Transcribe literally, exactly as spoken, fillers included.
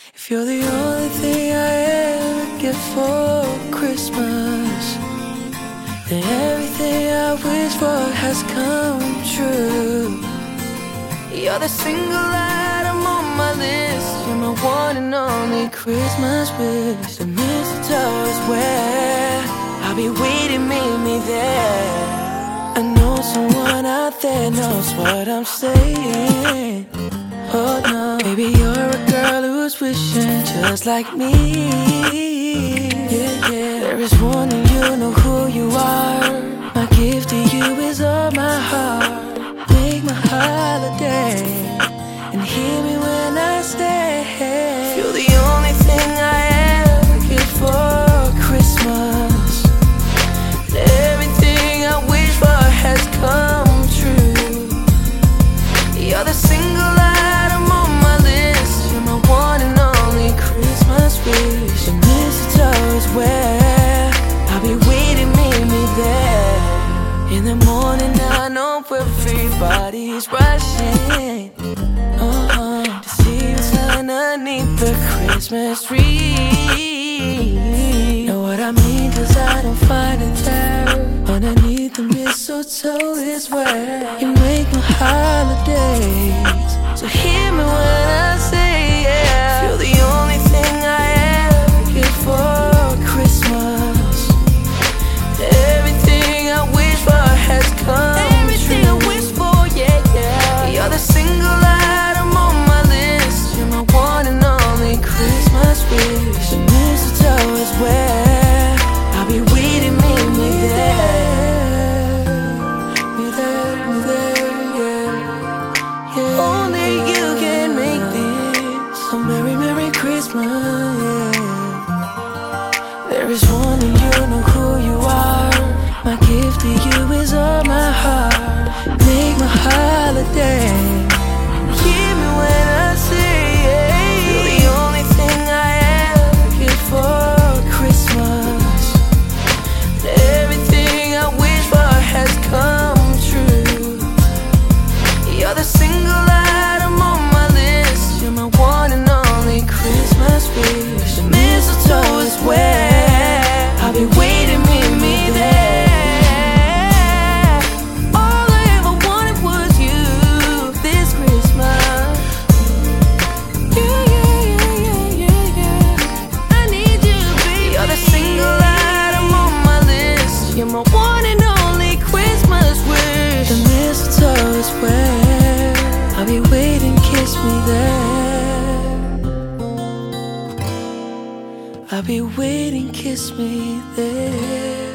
If you're the only thing I ever get for Christmas, then everything I wish for has come true. You're the single item on my list. You're my one and only Christmas wish. The mistletoe is where I'll be waiting, meet me there. I know someone out there knows what I'm saying. Oh no, maybe you're a girl who's wishing just like me. Yeah, yeah. There is one and you know who you are. My gift to you is all my heart. Make my holiday and hear me when I say you're the only thing I ever get for Christmas. Everything I wish for has come true. You're the single item on my list. You're my one and only Christmas wish. The mistletoe is where I'll be waiting, meet me there. In the morning I know everybody's rushing uh-huh, to see what's underneath the Christmas tree. Know what I mean, cause I don't find it there. Underneath the mistletoe is where you make my holidays. So hear me when I say yeah. You're the only thing I ever get for Christmas. Everything I wish for has come Everything true. I wish for, yeah, yeah. You're the single item on my list. You're my one and only Christmas wish. The mistletoe is where I'll be waiting, meet me there. Me there, me there, yeah, yeah. Only you can make this a merry, merry Christmas, yeah. There is one and you know who you are. My gift to you is all my heart. Make my holiday. Hear me when I say yeah. You're the only thing I ever get for Christmas. Everything I wish for has come true. You're the single item on my list. You're my one and only Christmas wish. The mistletoe is where I'll be waiting, meet me there. All I ever wanted was you this Christmas. Yeah, yeah, yeah, yeah, yeah, yeah. I need you, baby. You're the single item on my list. You're my one and only Christmas wish. The mistletoe is where I'll be waiting, kiss me there. I'll be waiting, kiss me there.